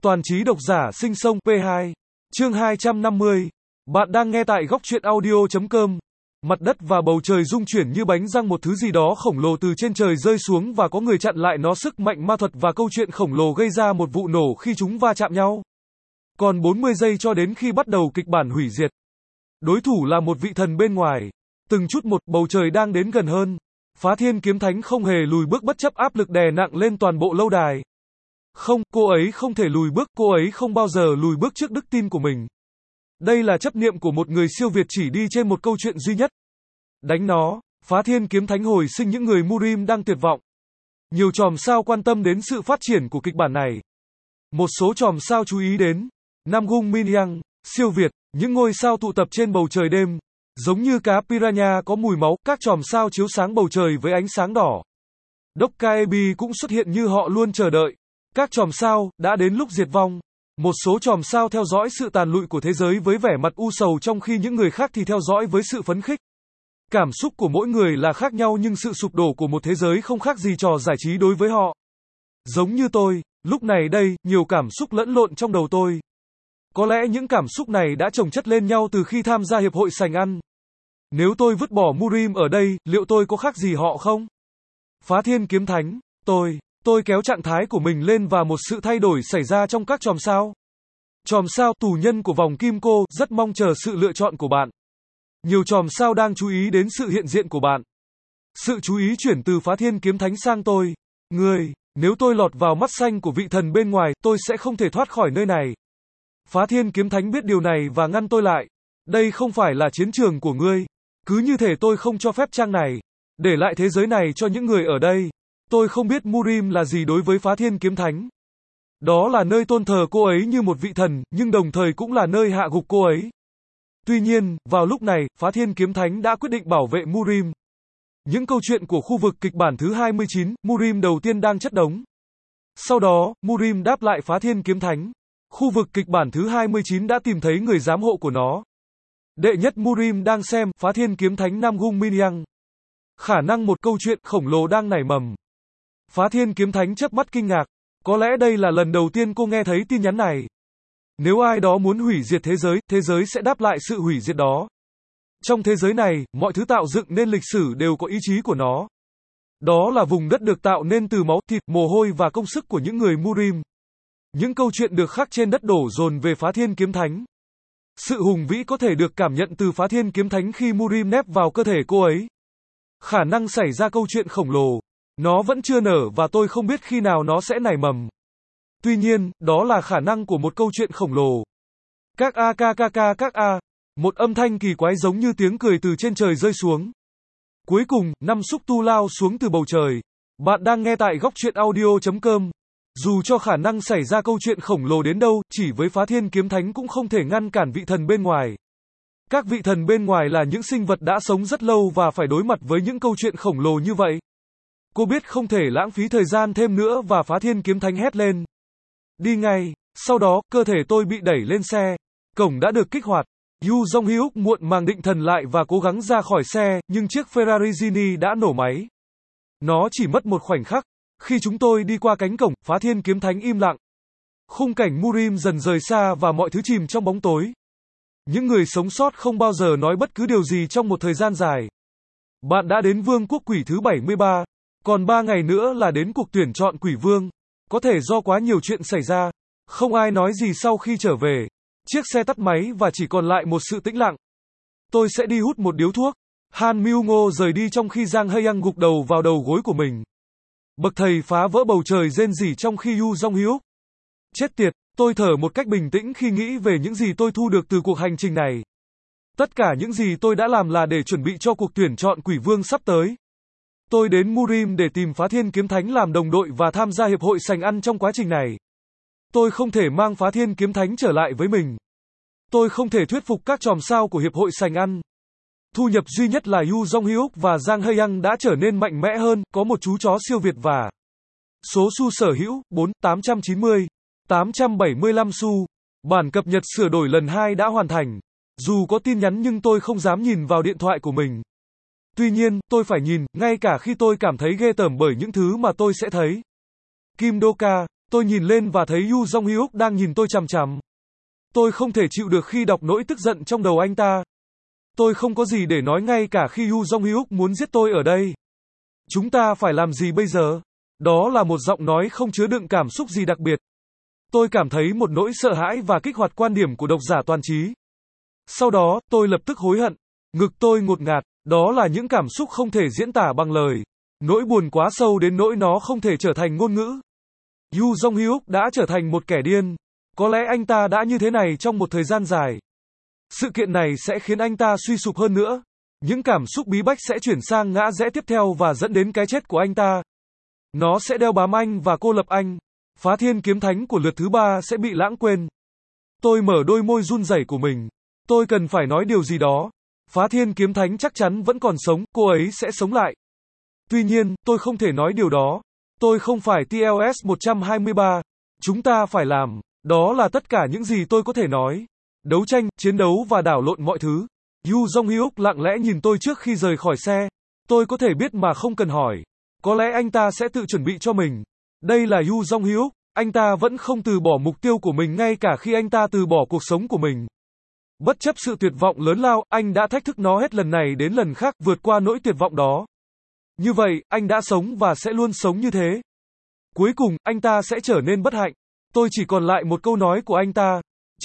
Toàn trí độc giả sinh sông P2. Chương 250. Bạn đang nghe tại góc truyện audio.com. Mặt đất và bầu trời rung chuyển như bánh răng, một thứ gì đó khổng lồ từ trên trời rơi xuống và có người chặn lại nó. Sức mạnh ma thuật và câu chuyện khổng lồ gây ra một vụ nổ khi chúng va chạm nhau. Còn 40 giây cho đến khi bắt đầu kịch bản hủy diệt. Đối thủ là một vị thần bên ngoài. Từng chút một, bầu trời đang đến gần hơn. Phá Thiên Kiếm Thánh không hề lùi bước bất chấp áp lực đè nặng lên toàn bộ lâu đài. Không, cô ấy không thể lùi bước, cô ấy không bao giờ lùi bước trước đức tin của mình. Đây là chấp niệm của một người siêu việt chỉ đi trên một câu chuyện duy nhất. Đánh nó. Phá Thiên Kiếm Thánh hồi sinh những người Murim đang tuyệt vọng. Nhiều chòm sao quan tâm đến sự phát triển của kịch bản này. Một số chòm sao chú ý đến Nam Gung Minhyang, siêu việt, những ngôi sao tụ tập trên bầu trời đêm. Giống như cá piranha có mùi máu, các chòm sao chiếu sáng bầu trời với ánh sáng đỏ. Dokkaebi cũng xuất hiện như họ luôn chờ đợi. Các chòm sao, đã đến lúc diệt vong. Một số chòm sao theo dõi sự tàn lụi của thế giới với vẻ mặt u sầu, trong khi những người khác thì theo dõi với sự phấn khích. Cảm xúc của mỗi người là khác nhau, nhưng sự sụp đổ của một thế giới không khác gì trò giải trí đối với họ. Giống như tôi, lúc này đây, nhiều cảm xúc lẫn lộn trong đầu tôi. Có lẽ những cảm xúc này đã chồng chất lên nhau từ khi tham gia hiệp hội sành ăn. Nếu tôi vứt bỏ Murim ở đây, liệu tôi có khác gì họ không? Phá Thiên Kiếm Thánh, tôi kéo trạng thái của mình lên và một sự thay đổi xảy ra trong các chòm sao. Chòm sao tù nhân của vòng kim cô rất mong chờ sự lựa chọn của bạn. Nhiều chòm sao đang chú ý đến sự hiện diện của bạn. Sự chú ý chuyển từ Phá Thiên Kiếm Thánh sang tôi. Nếu tôi lọt vào mắt xanh của vị thần bên ngoài, tôi sẽ không thể thoát khỏi nơi này. Phá Thiên Kiếm Thánh biết điều này và ngăn tôi lại. Đây không phải là chiến trường của ngươi. Cứ như thể tôi không cho phép trang này. Để lại thế giới này cho những người ở đây. Tôi không biết Murim là gì đối với Phá Thiên Kiếm Thánh. Đó là nơi tôn thờ cô ấy như một vị thần, nhưng đồng thời cũng là nơi hạ gục cô ấy. Tuy nhiên, vào lúc này, Phá Thiên Kiếm Thánh đã quyết định bảo vệ Murim. Những câu chuyện của khu vực kịch bản thứ 29, Murim đầu tiên đang chất đống. Sau đó, Murim đáp lại Phá Thiên Kiếm Thánh. Khu vực kịch bản thứ 29 đã tìm thấy người giám hộ của nó. Đệ nhất Murim đang xem Phá Thiên Kiếm Thánh Nam Gung Minhyang. Khả năng một câu chuyện khổng lồ đang nảy mầm. Phá Thiên Kiếm Thánh chớp mắt kinh ngạc. Có lẽ đây là lần đầu tiên cô nghe thấy tin nhắn này. Nếu ai đó muốn hủy diệt thế giới sẽ đáp lại sự hủy diệt đó. Trong thế giới này, mọi thứ tạo dựng nên lịch sử đều có ý chí của nó. Đó là vùng đất được tạo nên từ máu, thịt, mồ hôi và công sức của những người Murim. Những câu chuyện được khắc trên đất đổ dồn về Phá Thiên Kiếm Thánh. Sự hùng vĩ có thể được cảm nhận từ Phá Thiên Kiếm Thánh khi Murim nép vào cơ thể cô ấy. Khả năng xảy ra câu chuyện khổng lồ. Nó vẫn chưa nở và tôi không biết khi nào nó sẽ nảy mầm. Tuy nhiên, đó là khả năng của một câu chuyện khổng lồ. Các a. Một âm thanh kỳ quái giống như tiếng cười từ trên trời rơi xuống. Cuối cùng, 5 xúc tu lao xuống từ bầu trời. Bạn đang nghe tại góc truyện audio.com. Dù cho khả năng xảy ra câu chuyện khổng lồ đến đâu, chỉ với Phá Thiên Kiếm Thánh cũng không thể ngăn cản vị thần bên ngoài. Các vị thần bên ngoài là những sinh vật đã sống rất lâu và phải đối mặt với những câu chuyện khổng lồ như vậy. Cô biết không thể lãng phí thời gian thêm nữa và Phá Thiên Kiếm Thánh hét lên. Đi ngay. Sau đó, cơ thể tôi bị đẩy lên xe. Cổng đã được kích hoạt. Yu Jong-hyuk muộn màng định thần lại và cố gắng ra khỏi xe, nhưng chiếc Ferrari Gini đã nổ máy. Nó chỉ mất một khoảnh khắc. Khi chúng tôi đi qua cánh cổng, Phá Thiên Kiếm Thánh im lặng. Khung cảnh Murim dần rời xa và mọi thứ chìm trong bóng tối. Những người sống sót không bao giờ nói bất cứ điều gì trong một thời gian dài. Bạn đã đến Vương quốc Quỷ thứ 73. Còn 3 ngày nữa là đến cuộc tuyển chọn Quỷ Vương. Có thể do quá nhiều chuyện xảy ra. Không ai nói gì sau khi trở về. Chiếc xe tắt máy và chỉ còn lại một sự tĩnh lặng. Tôi sẽ đi hút một điếu thuốc. Han Myung-ngo rời đi trong khi Jang Hae-young gục đầu vào đầu gối của mình. Bậc thầy phá vỡ bầu trời rên rỉ trong khi Yu Jong-hyuk. Chết tiệt, tôi thở một cách bình tĩnh khi nghĩ về những gì tôi thu được từ cuộc hành trình này. Tất cả những gì tôi đã làm là để chuẩn bị cho cuộc tuyển chọn Quỷ Vương sắp tới. Tôi đến Murim để tìm Phá Thiên Kiếm Thánh làm đồng đội và tham gia hiệp hội sành ăn trong quá trình này. Tôi không thể mang Phá Thiên Kiếm Thánh trở lại với mình. Tôi không thể thuyết phục các chòm sao của hiệp hội sành ăn. Thu nhập duy nhất là Yu Jong-hyuk và Jang Hae-young đã trở nên mạnh mẽ hơn, có một chú chó siêu việt và số xu sở hữu 875 xu. Bản cập nhật sửa đổi lần 2 đã hoàn thành. Dù có tin nhắn nhưng tôi không dám nhìn vào điện thoại của mình. Tuy nhiên, tôi phải nhìn, ngay cả khi tôi cảm thấy ghê tởm bởi những thứ mà tôi sẽ thấy. Kim Doka, Tôi nhìn lên và thấy Yu Jong Hyuk đang nhìn tôi chằm chằm. Tôi không thể chịu được khi đọc nỗi tức giận trong đầu anh ta. Tôi không có gì để nói ngay cả khi Yu Jong Hyuk muốn giết tôi ở đây. Chúng ta phải làm gì bây giờ? Đó là một giọng nói không chứa đựng cảm xúc gì đặc biệt. Tôi cảm thấy một nỗi sợ hãi và kích hoạt quan điểm của độc giả toàn trí. Sau đó, tôi lập tức hối hận. Ngực tôi ngột ngạt, đó là những cảm xúc không thể diễn tả bằng lời. Nỗi buồn quá sâu đến nỗi nó không thể trở thành ngôn ngữ. Yu Jong Hyuk đã trở thành một kẻ điên. Có lẽ anh ta đã như thế này trong một thời gian dài. Sự kiện này sẽ khiến anh ta suy sụp hơn nữa. Những cảm xúc bí bách sẽ chuyển sang ngã rẽ tiếp theo và dẫn đến cái chết của anh ta. Nó sẽ đeo bám anh và cô lập anh. Phá thiên kiếm thánh của lượt thứ 3 sẽ bị lãng quên. Tôi mở đôi môi run rẩy của mình. Tôi cần phải nói điều gì đó. Phá thiên kiếm thánh chắc chắn vẫn còn sống, cô ấy sẽ sống lại. Tuy nhiên, tôi không thể nói điều đó. Tôi không phải TLS 123. Chúng ta phải làm. Đó là tất cả những gì tôi có thể nói. Đấu tranh, chiến đấu và đảo lộn mọi thứ. Yu Jong Hyuk lặng lẽ nhìn tôi trước khi rời khỏi xe. Tôi có thể biết mà không cần hỏi. Có lẽ anh ta sẽ tự chuẩn bị cho mình. Đây là Yu Jong Hyuk. Anh ta vẫn không từ bỏ mục tiêu của mình ngay cả khi anh ta từ bỏ cuộc sống của mình. Bất chấp sự tuyệt vọng lớn lao, anh đã thách thức nó hết lần này đến lần khác, vượt qua nỗi tuyệt vọng đó. Như vậy, anh đã sống và sẽ luôn sống như thế. Cuối cùng, anh ta sẽ trở nên bất hạnh. Tôi chỉ còn lại một câu nói của anh ta.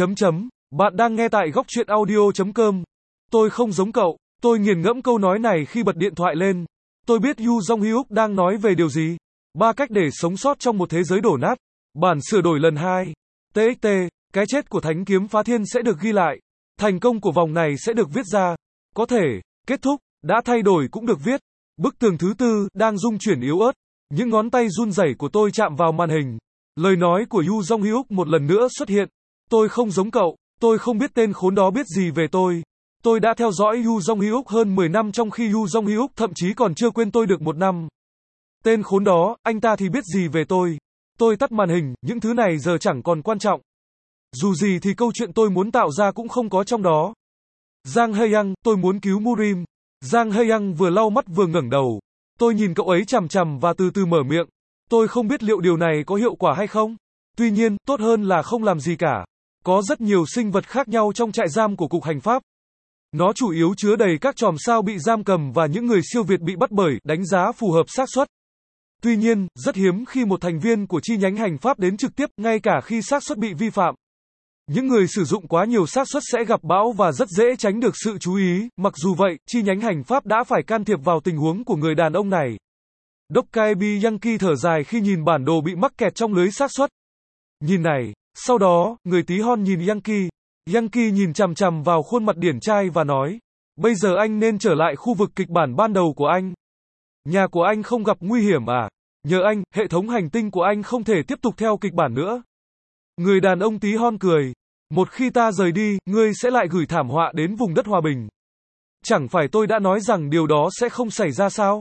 Bạn đang nghe tại góc truyện audio.com. Tôi không giống cậu. Tôi nghiền ngẫm câu nói này khi bật điện thoại lên. Tôi biết Yu Jong Hyuk đang nói về điều gì. 3 cách để sống sót trong một thế giới đổ nát. Bản sửa đổi lần 2. TXT, cái chết của Thánh kiếm phá thiên sẽ được ghi lại. Thành công của vòng này sẽ được viết ra. Có thể, kết thúc, đã thay đổi cũng được viết. Bức tường thứ 4 đang rung chuyển yếu ớt. Những ngón tay run rẩy của tôi chạm vào màn hình. Lời nói của Yu Jong Hyuk một lần nữa xuất hiện. Tôi không giống cậu. Tôi không biết tên khốn đó biết gì về tôi. Tôi đã theo dõi Yu Jong Hyuk hơn 10 năm trong khi Yu Jong Hyuk thậm chí còn chưa quên tôi được 1 năm. Tên khốn đó, anh ta thì biết gì về tôi. Tôi tắt màn hình, những thứ này giờ chẳng còn quan trọng. Dù gì thì câu chuyện tôi muốn tạo ra cũng không có trong đó. Jang Hae-young, tôi muốn cứu Murim. Jang Hae-young vừa lau mắt vừa ngẩng đầu. Tôi nhìn cậu ấy chằm chằm và từ từ mở miệng. Tôi không biết liệu điều này có hiệu quả hay không. Tuy nhiên, tốt hơn là không làm gì cả. Có rất nhiều sinh vật khác nhau trong trại giam của Cục Hành Pháp. Nó chủ yếu chứa đầy các chòm sao bị giam cầm và những người siêu việt bị bắt bởi đánh giá phù hợp xác suất. Tuy nhiên, rất hiếm khi một thành viên của chi nhánh hành pháp đến trực tiếp, ngay cả khi xác suất bị vi phạm. Những người sử dụng quá nhiều xác suất sẽ gặp bão và rất dễ tránh được sự chú ý. Mặc dù vậy, chi nhánh hành pháp đã phải can thiệp vào tình huống của người đàn ông này. Dokkaebi Yankee thở dài khi nhìn bản đồ bị mắc kẹt trong lưới xác suất. Nhìn này, sau đó, người tí hon nhìn Yankee. Yankee nhìn chằm chằm vào khuôn mặt điển trai và nói, bây giờ anh nên trở lại khu vực kịch bản ban đầu của anh. Nhà của anh không gặp nguy hiểm à? Nhờ anh, hệ thống hành tinh của anh không thể tiếp tục theo kịch bản nữa. Người đàn ông tí hon cười. Một khi ta rời đi, ngươi sẽ lại gửi thảm họa đến vùng đất hòa bình. Chẳng phải tôi đã nói rằng điều đó sẽ không xảy ra sao?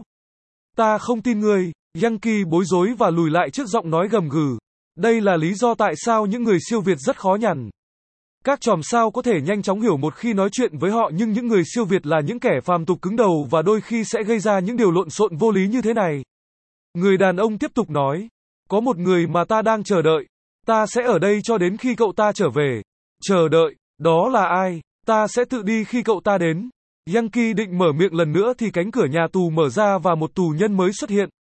Ta không tin ngươi. Yankee bối rối và lùi lại trước giọng nói gầm gừ. Đây là lý do tại sao những người siêu việt rất khó nhằn. Các chòm sao có thể nhanh chóng hiểu một khi nói chuyện với họ, nhưng những người siêu việt là những kẻ phàm tục cứng đầu và đôi khi sẽ gây ra những điều lộn xộn vô lý như thế này. Người đàn ông tiếp tục nói. Có một người mà ta đang chờ đợi. Ta sẽ ở đây cho đến khi cậu ta trở về. Chờ đợi, đó là ai? Ta sẽ tự đi khi cậu ta đến. Yankee định mở miệng lần nữa thì cánh cửa nhà tù mở ra và một tù nhân mới xuất hiện.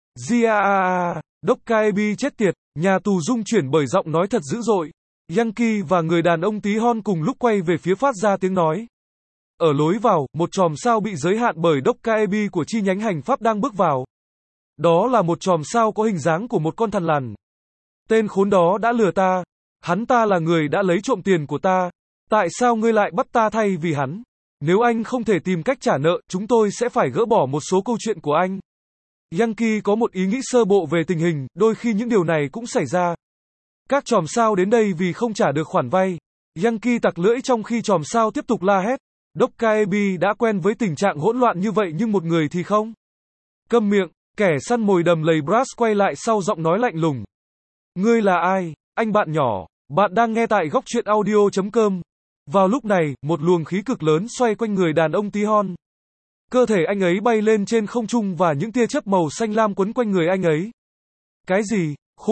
Jiaa, Dokkaebi chết tiệt. Nhà tù rung chuyển bởi giọng nói thật dữ dội. Yankee và người đàn ông tí hon cùng lúc quay về phía phát ra tiếng nói. Ở lối vào, một chòm sao bị giới hạn bởi Dokkaebi của chi nhánh hành pháp đang bước vào. Đó là một chòm sao có hình dáng của một con thằn lằn. Tên khốn đó đã lừa ta. Hắn ta là người đã lấy trộm tiền của ta. Tại sao ngươi lại bắt ta thay vì hắn? Nếu anh không thể tìm cách trả nợ, chúng tôi sẽ phải gỡ bỏ một số câu chuyện của anh. Yankee có một ý nghĩ sơ bộ về tình hình, đôi khi những điều này cũng xảy ra. Các chòm sao đến đây vì không trả được khoản vay. Yankee tặc lưỡi trong khi chòm sao tiếp tục la hét. Dokkaebi đã quen với tình trạng hỗn loạn như vậy nhưng một người thì không. Câm miệng, kẻ săn mồi đầm lầy Brass quay lại sau giọng nói lạnh lùng. Ngươi là ai, anh bạn nhỏ? Bạn đang nghe tại góc truyện audio.com. Vào lúc này, một luồng khí cực lớn xoay quanh người đàn ông tí hon. Cơ thể anh ấy bay lên trên không trung và những tia chớp màu xanh lam quấn quanh người anh ấy. Cái gì? Khụ.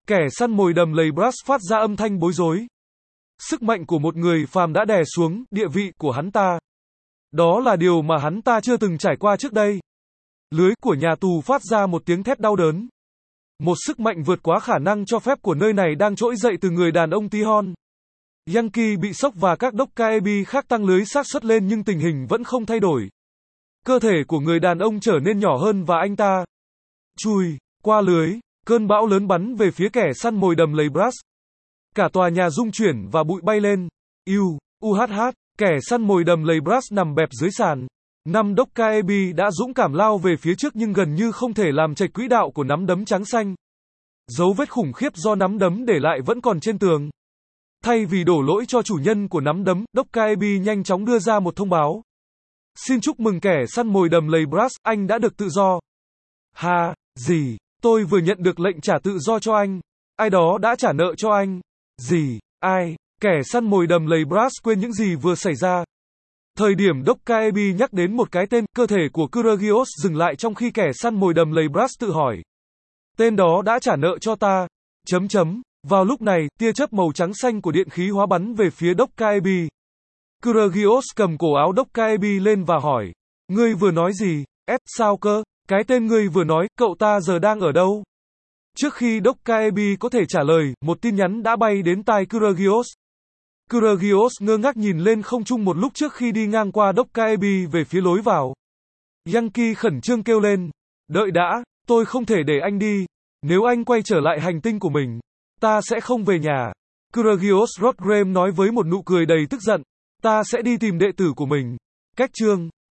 Kẻ săn mồi đầm lầy Brass phát ra âm thanh bối rối. Sức mạnh của một người phàm đã đè xuống địa vị của hắn ta. Đó là điều mà hắn ta chưa từng trải qua trước đây. Lưới của nhà tù phát ra một tiếng thét đau đớn. Một sức mạnh vượt quá khả năng cho phép của nơi này đang trỗi dậy từ người đàn ông tí hon. Yankee bị sốc và các Dokkaebi khác tăng lưới xác suất lên nhưng tình hình vẫn không thay đổi. Cơ thể của người đàn ông trở nên nhỏ hơn và anh ta chui qua lưới. Cơn bão lớn bắn về phía kẻ săn mồi đầm lầy Brass. Cả tòa nhà rung chuyển và bụi bay lên. Kẻ săn mồi đầm lầy Brass nằm bẹp dưới sàn. 5 Dokkaebi đã dũng cảm lao về phía trước nhưng gần như không thể làm chệch quỹ đạo của nắm đấm trắng xanh. Dấu vết khủng khiếp do nắm đấm để lại vẫn còn trên tường. Thay vì đổ lỗi cho chủ nhân của nắm đấm, Dokkaebi nhanh chóng đưa ra một thông báo. Xin chúc mừng kẻ săn mồi đầm lầy Brass, anh đã được tự do. Gì? Tôi vừa nhận được lệnh trả tự do cho anh. Ai đó đã trả nợ cho anh. Gì? Ai? Kẻ săn mồi đầm lầy Brass quên những gì vừa xảy ra. Thời điểm Dokkaebi nhắc đến một cái tên, cơ thể của Kuragios dừng lại trong khi kẻ săn mồi đầm lầy Brass tự hỏi. Tên đó đã trả nợ cho ta. Vào lúc này, tia chớp màu trắng xanh của điện khí hóa bắn về phía Dokkaebi. Kuragios cầm cổ áo Dokkaebi lên và hỏi. Ngươi vừa nói gì? Sao cơ? Cái tên ngươi vừa nói, cậu ta giờ đang ở đâu? Trước khi Dokkaebi có thể trả lời, một tin nhắn đã bay đến tai Kuragios. Kuragios ngơ ngác nhìn lên không trung một lúc trước khi đi ngang qua Dokkaebi về phía lối vào. Yankee khẩn trương kêu lên. Đợi đã, tôi không thể để anh đi. Nếu anh quay trở lại hành tinh của mình, ta sẽ không về nhà. Kuragios Rodgrem nói với một nụ cười đầy tức giận. Ta sẽ đi tìm đệ tử của mình. Cách chương